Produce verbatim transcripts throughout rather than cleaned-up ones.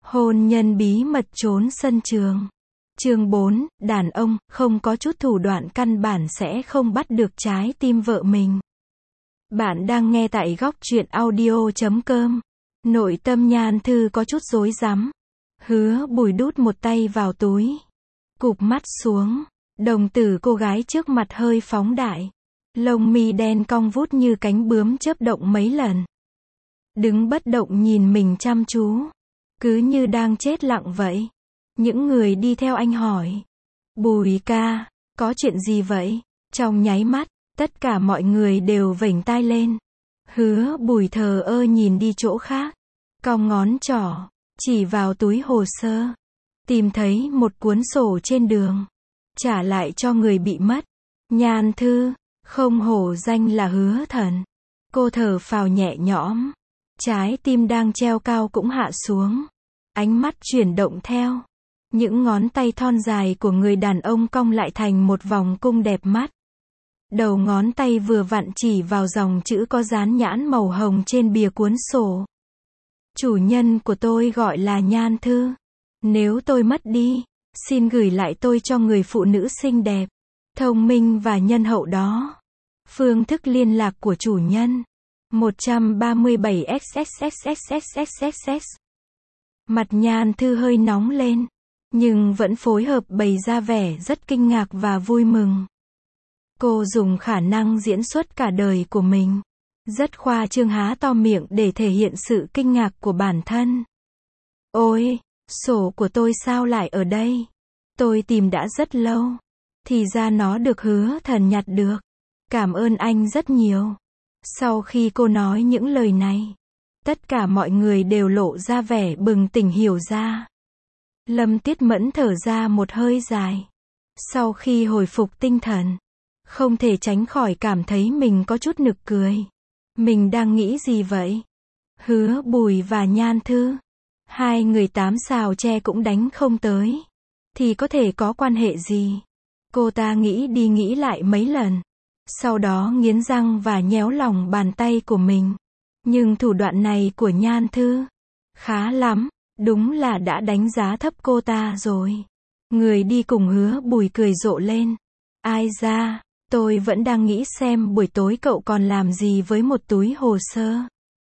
Hôn nhân bí mật trốn sân trường. Chương bốn, đàn ông, không có chút thủ đoạn căn bản sẽ không bắt được trái tim vợ mình. Bạn đang nghe tại góc truyện audio chấm com. Nội tâm Nhan Thư có chút rối rắm. Hứa Bùi đút một tay vào túi. Cụp mắt xuống. Đồng tử cô gái trước mặt hơi phóng đại. Lông mi đen cong vút như cánh bướm chớp động mấy lần. Đứng bất động nhìn mình chăm chú. Cứ như đang chết lặng vậy. Những người đi theo anh hỏi. Bùi ca, có chuyện gì vậy? Trong nháy mắt, tất cả mọi người đều vểnh tai lên. Hứa Bùi thờ ơ nhìn đi chỗ khác. Cong ngón trỏ, chỉ vào túi hồ sơ. Tìm thấy một cuốn sổ trên đường. Trả lại cho người bị mất. Nhan Thư, không hổ danh là Hứa Thần. Cô thở phào nhẹ nhõm. Trái tim đang treo cao cũng hạ xuống. Ánh mắt chuyển động theo. Những ngón tay thon dài của người đàn ông cong lại thành một vòng cung đẹp mắt. Đầu ngón tay vừa vặn chỉ vào dòng chữ có dán nhãn màu hồng trên bìa cuốn sổ. Chủ nhân của tôi gọi là Nhan Thư. Nếu tôi mất đi, xin gửi lại tôi cho người phụ nữ xinh đẹp, thông minh và nhân hậu đó. Phương thức liên lạc của chủ nhân. một ba bảy x x x x x x x x. Mặt Nhan Thư hơi nóng lên, nhưng vẫn phối hợp bày ra vẻ rất kinh ngạc và vui mừng. Cô dùng khả năng diễn xuất cả đời của mình, rất khoa trương há to miệng để thể hiện sự kinh ngạc của bản thân. Ôi, sổ của tôi sao lại ở đây? Tôi tìm đã rất lâu. Thì ra nó được Hứa Thần nhặt được. Cảm ơn anh rất nhiều. Sau khi cô nói những lời này, tất cả mọi người đều lộ ra vẻ bừng tỉnh hiểu ra. Lâm Tiết Mẫn thở ra một hơi dài. Sau khi hồi phục tinh thần, không thể tránh khỏi cảm thấy mình có chút nực cười. Mình đang nghĩ gì vậy? Hứa Bùi và Nhan Thư, hai người tám xào tre cũng đánh không tới, thì có thể có quan hệ gì? Cô ta nghĩ đi nghĩ lại mấy lần. Sau đó nghiến răng và nhéo lòng bàn tay của mình. Nhưng thủ đoạn này của Nhan Thư khá lắm, đúng là đã đánh giá thấp cô ta rồi. Người đi cùng Hứa Bùi cười rộ lên. Ai da, tôi vẫn đang nghĩ xem buổi tối cậu còn làm gì với một túi hồ sơ.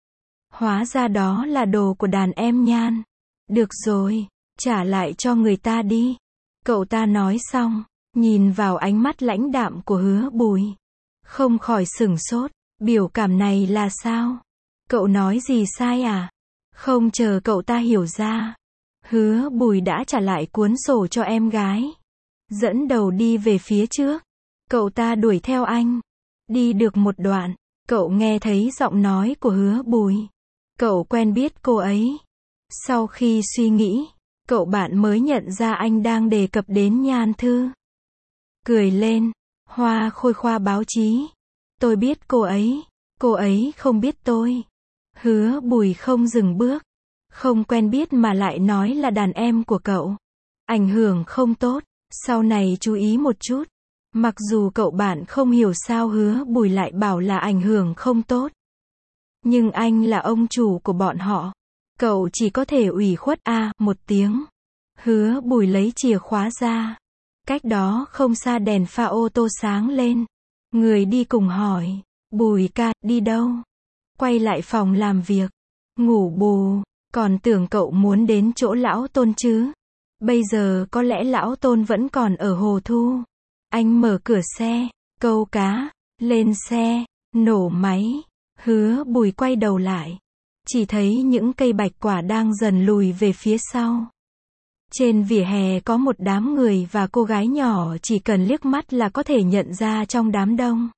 Hóa ra đó là đồ của đàn em Nhan. Được rồi, trả lại cho người ta đi. Cậu ta nói xong, nhìn vào ánh mắt lãnh đạm của Hứa Bùi. Không khỏi sửng sốt, biểu cảm này là sao? Cậu nói gì sai à? Không chờ cậu ta hiểu ra, Hứa Bùi đã trả lại cuốn sổ cho em gái. Dẫn đầu đi về phía trước. Cậu ta đuổi theo anh. Đi được một đoạn, cậu nghe thấy giọng nói của Hứa Bùi. Cậu quen biết cô ấy. Sau khi suy nghĩ, cậu bạn mới nhận ra anh đang đề cập đến Nhan Thư. Cười lên, Hoa Khôi khoa báo chí. Tôi biết cô ấy, cô ấy không biết tôi. Hứa Bùi không dừng bước. Không quen biết mà lại nói là đàn em của cậu. Ảnh hưởng không tốt, sau này chú ý một chút. Mặc dù cậu bạn không hiểu sao Hứa Bùi lại bảo là ảnh hưởng không tốt. Nhưng anh là ông chủ của bọn họ. Cậu chỉ có thể ủy khuất a à, một tiếng. Hứa Bùi lấy chìa khóa ra. Cách đó không xa đèn pha ô tô sáng lên. Người đi cùng hỏi. Bùi ca, đi đâu? Quay lại phòng làm việc. Ngủ bù. Còn tưởng cậu muốn đến chỗ lão Tôn chứ. Bây giờ có lẽ lão Tôn vẫn còn ở Hồ Thu. Anh mở cửa xe. Câu cá. Lên xe. Nổ máy. Hứa Bùi quay đầu lại. Chỉ thấy những cây bạch quả đang dần lùi về phía sau. Trên vỉa hè có một đám người và cô gái nhỏ chỉ cần liếc mắt là có thể nhận ra trong đám đông.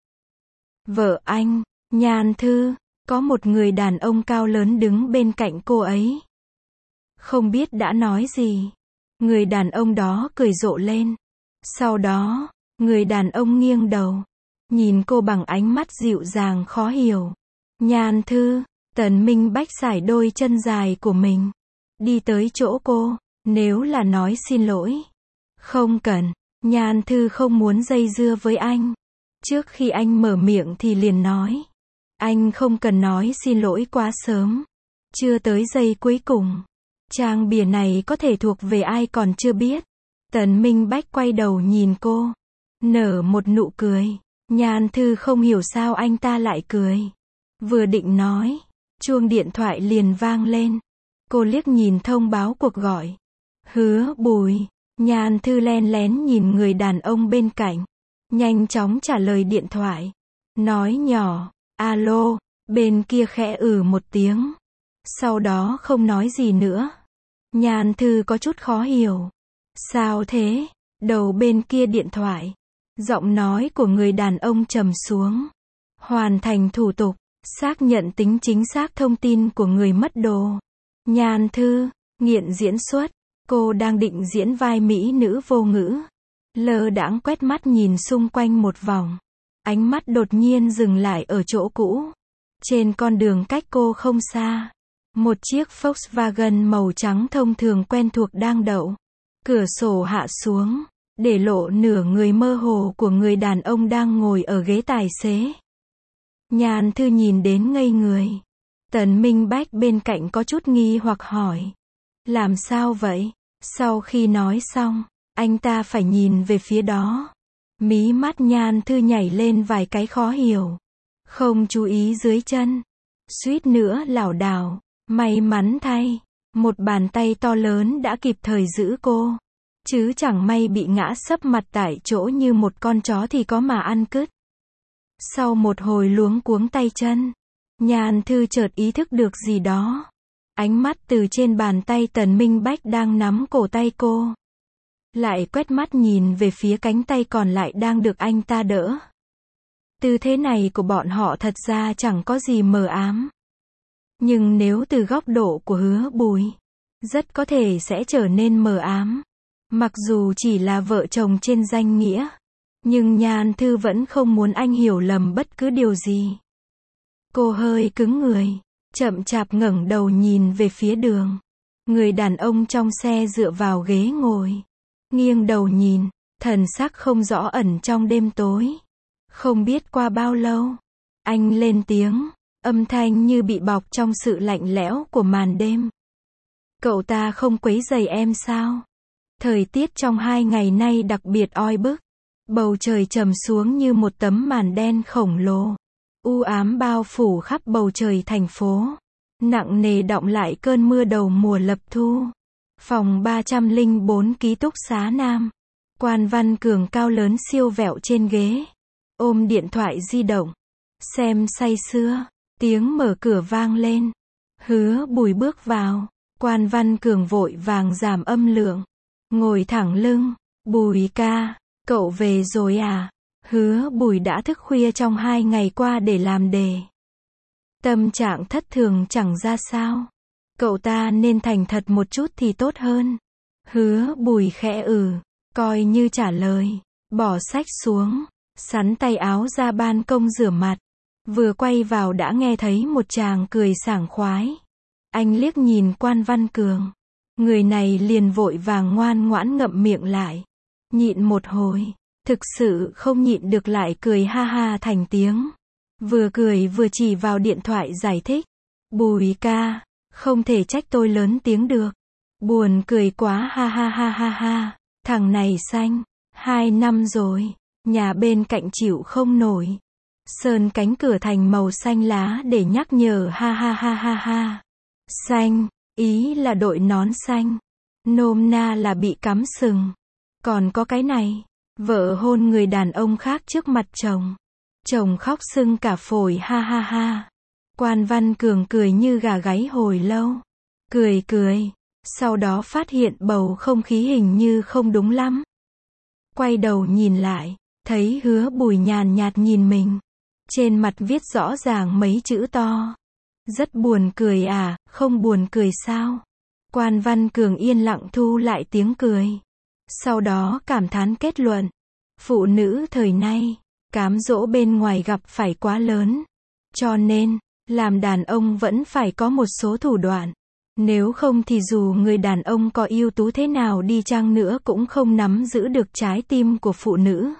Vợ anh, Nhan Thư, có một người đàn ông cao lớn đứng bên cạnh cô ấy. Không biết đã nói gì. Người đàn ông đó cười rộ lên. Sau đó, người đàn ông nghiêng đầu. Nhìn cô bằng ánh mắt dịu dàng khó hiểu. Nhan Thư, Tần Minh Bách sải đôi chân dài của mình. Đi tới chỗ cô. Nếu là nói xin lỗi. Không cần. Nhan Thư không muốn dây dưa với anh. Trước khi anh mở miệng thì liền nói. Anh không cần nói xin lỗi quá sớm. Chưa tới giây cuối cùng. Trang bìa này có thể thuộc về ai còn chưa biết. Tần Minh Bách quay đầu nhìn cô. Nở một nụ cười. Nhan Thư không hiểu sao anh ta lại cười. Vừa định nói. Chuông điện thoại liền vang lên. Cô liếc nhìn thông báo cuộc gọi. Hứa Bùi. Nhan Thư len lén nhìn người đàn ông bên cạnh. Nhanh chóng trả lời điện thoại. Nói nhỏ. Alo. Bên kia khẽ ừ một tiếng. Sau đó không nói gì nữa. Nhan Thư có chút khó hiểu. Sao thế? Đầu bên kia điện thoại. Giọng nói của người đàn ông trầm xuống. Hoàn thành thủ tục. Xác nhận tính chính xác thông tin của người mất đồ. Nhan Thư. Nghiện diễn xuất. Cô đang định diễn vai mỹ nữ vô ngữ. Lơ đãng quét mắt nhìn xung quanh một vòng. Ánh mắt đột nhiên dừng lại ở chỗ cũ. Trên con đường cách cô không xa. Một chiếc Volkswagen màu trắng thông thường quen thuộc đang đậu. Cửa sổ hạ xuống, để lộ nửa người mơ hồ của người đàn ông đang ngồi ở ghế tài xế. Nhan Thư nhìn đến ngây người. Tần Minh Bách bên cạnh có chút nghi hoặc hỏi. Làm sao vậy? Sau khi nói xong, anh ta phải nhìn về phía đó. Mí mắt Nhan Thư nhảy lên vài cái khó hiểu. Không chú ý dưới chân. Suýt nữa lảo đảo. May mắn thay. Một bàn tay to lớn đã kịp thời giữ cô. Chứ chẳng may bị ngã sấp mặt tại chỗ như một con chó thì có mà ăn cứt. Sau một hồi luống cuống tay chân, Nhan Thư chợt ý thức được gì đó. Ánh mắt từ trên bàn tay Tần Minh Bách đang nắm cổ tay cô. Lại quét mắt nhìn về phía cánh tay còn lại đang được anh ta đỡ. Tư thế này của bọn họ thật ra chẳng có gì mờ ám. Nhưng nếu từ góc độ của Hứa Bùi, rất có thể sẽ trở nên mờ ám. Mặc dù chỉ là vợ chồng trên danh nghĩa, nhưng Nhan Thư vẫn không muốn anh hiểu lầm bất cứ điều gì. Cô hơi cứng người, chậm chạp ngẩng đầu nhìn về phía đường. Người đàn ông trong xe dựa vào ghế ngồi, nghiêng đầu nhìn, thần sắc không rõ ẩn trong đêm tối. Không biết qua bao lâu, anh lên tiếng, âm thanh như bị bọc trong sự lạnh lẽo của màn đêm. Cậu ta không quấy rầy em sao? Thời tiết trong hai ngày nay đặc biệt oi bức. Bầu trời trầm xuống như một tấm màn đen khổng lồ. U ám bao phủ khắp bầu trời thành phố. Nặng nề đọng lại cơn mưa đầu mùa lập thu. Phòng ba trăm lẻ bốn ký túc xá Nam. Quan Văn Cường cao lớn siêu vẹo trên ghế. Ôm điện thoại di động. Xem say sưa. Tiếng mở cửa vang lên. Hứa Bùi bước vào. Quan Văn Cường vội vàng giảm âm lượng. Ngồi thẳng lưng. Bùi ca, cậu về rồi à? Hứa Bùi đã thức khuya trong hai ngày qua để làm đề. Tâm trạng thất thường chẳng ra sao. Cậu ta nên thành thật một chút thì tốt hơn. Hứa Bùi khẽ ừ, coi như trả lời. Bỏ sách xuống, sắn tay áo ra ban công rửa mặt. Vừa quay vào đã nghe thấy một chàng cười sảng khoái. Anh liếc nhìn Quan Văn Cường. Người này liền vội vàng ngoan ngoãn ngậm miệng lại. Nhịn một hồi, thực sự không nhịn được lại cười ha ha thành tiếng. Vừa cười vừa chỉ vào điện thoại giải thích. Bùi ca, không thể trách tôi lớn tiếng được. Buồn cười quá ha ha ha ha ha. Thằng này xanh. Hai năm rồi. Nhà bên cạnh chịu không nổi. Sơn cánh cửa thành màu xanh lá để nhắc nhở ha ha ha ha ha. Xanh, ý là đội nón xanh. Nôm na là bị cắm sừng. Còn có cái này. Vợ hôn người đàn ông khác trước mặt chồng. Chồng khóc sưng cả phổi ha ha ha. Quan Văn Cường cười như gà gáy hồi lâu. Cười cười. Sau đó phát hiện bầu không khí hình như không đúng lắm. Quay đầu nhìn lại. Thấy Hứa Bùi nhàn nhạt nhìn mình. Trên mặt viết rõ ràng mấy chữ to. Rất buồn cười à, không buồn cười sao? Quan Văn Cường yên lặng thu lại tiếng cười. Sau đó cảm thán kết luận. Phụ nữ thời nay, cám dỗ bên ngoài gặp phải quá lớn. Cho nên, làm đàn ông vẫn phải có một số thủ đoạn. Nếu không thì dù người đàn ông có ưu tú thế nào đi chăng nữa cũng không nắm giữ được trái tim của phụ nữ.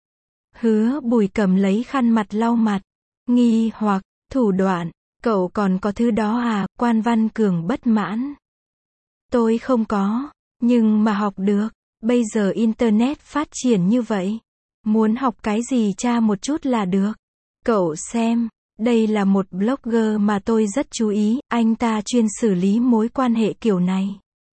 Hứa Bùi cầm lấy khăn mặt lau mặt. Nghi hoặc, thủ đoạn, cậu còn có thứ đó à? Quan Văn Cường bất mãn. Tôi không có, nhưng mà học được. Bây giờ Internet phát triển như vậy. Muốn học cái gì tra một chút là được. Cậu xem, đây là một blogger mà tôi rất chú ý, anh ta chuyên xử lý mối quan hệ kiểu này.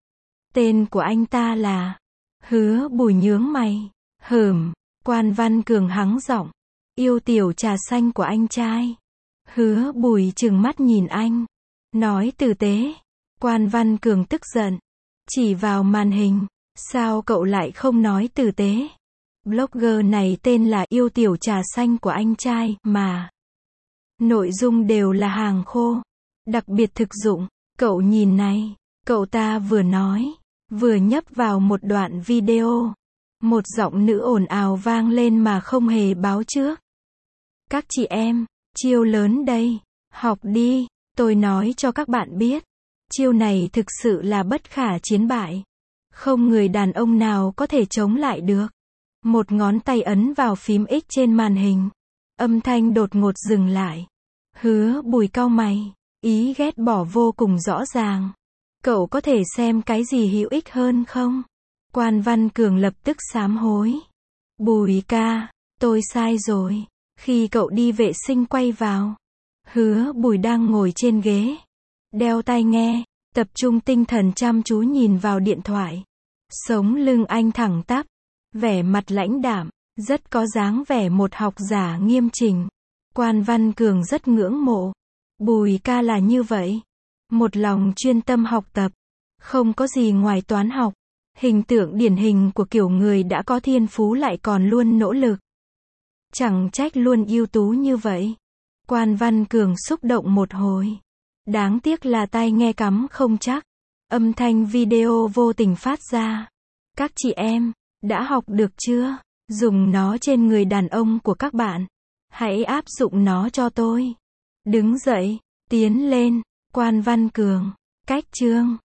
Tên của anh ta là Hứa Bùi nhướng mày. Hửm, Quan Văn Cường hắng giọng. Yêu tiểu trà xanh của anh trai. Hứa Bùi trừng mắt nhìn anh. Nói tử tế. Quan Văn Cường tức giận. Chỉ vào màn hình. Sao cậu lại không nói tử tế? Blogger này tên là Yêu tiểu trà xanh của anh trai, mà. Nội dung đều là hàng khô. Đặc biệt thực dụng. Cậu nhìn này. Cậu ta vừa nói, vừa nhấp vào một đoạn video. Một giọng nữ ồn ào vang lên mà không hề báo trước. Các chị em, chiêu lớn đây. Học đi. Tôi nói cho các bạn biết. Chiêu này thực sự là bất khả chiến bại. Không người đàn ông nào có thể chống lại được. Một ngón tay ấn vào phím X trên màn hình. Âm thanh đột ngột dừng lại. Hứa Bùi cau mày. Ý ghét bỏ vô cùng rõ ràng. Cậu có thể xem cái gì hữu ích hơn không? Quan Văn Cường lập tức sám hối. Bùi ca, tôi sai rồi. Khi cậu đi vệ sinh quay vào. Hứa Bùi đang ngồi trên ghế. Đeo tai nghe, tập trung tinh thần chăm chú nhìn vào điện thoại. Sống lưng anh thẳng tắp. Vẻ mặt lãnh đạm, rất có dáng vẻ một học giả nghiêm chỉnh. Quan Văn Cường rất ngưỡng mộ. Bùi ca là như vậy. Một lòng chuyên tâm học tập. Không có gì ngoài toán học. Hình tượng điển hình của kiểu người đã có thiên phú lại còn luôn nỗ lực. Chẳng trách luôn ưu tú như vậy. Quan Văn Cường xúc động một hồi. Đáng tiếc là tai nghe cắm không chắc. Âm thanh video vô tình phát ra. Các chị em, đã học được chưa? Dùng nó trên người đàn ông của các bạn. Hãy áp dụng nó cho tôi. Đứng dậy, tiến lên. Quan Văn Cường. Cách chương.